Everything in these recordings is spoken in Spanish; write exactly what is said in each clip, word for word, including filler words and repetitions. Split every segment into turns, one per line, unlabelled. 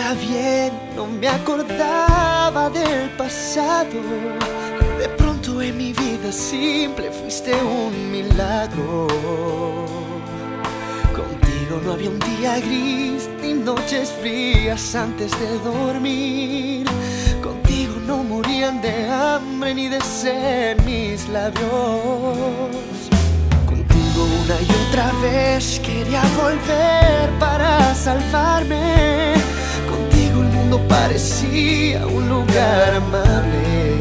era bien, no me acordaba del pasado. De pronto en mi vida simple fuiste un milagro. Contigo no había un día gris ni noches frías antes de dormir. Contigo no morían de hambre ni de sed mis labios. Contigo una y otra vez quería volver para salvarme. Contigo el mundo parecía un lugar amable.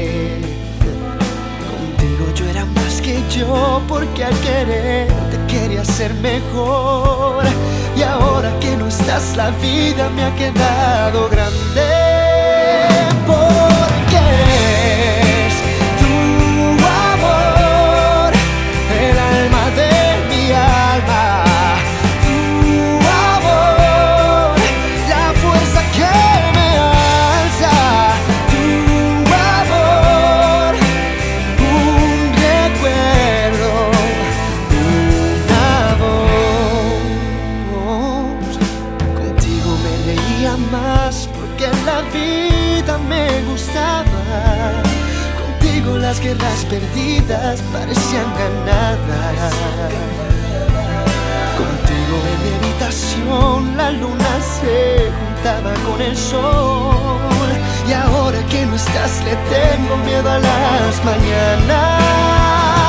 Contigo yo era más que yo, porque al quererte quería ser mejor. Y ahora que no estás, la vida me ha quedado grande. Porque es tu amor el alma de mi alma. Tu amor, la fuerza que me alza. Tu amor, un recuerdo, una voz. Contigo me reía más porque la vida me gustaba. Contigo las guerras perdidas parecían ganadas. Contigo en mi habitación la luna se juntaba con el sol. Y ahora que no estás le tengo miedo a las mañanas.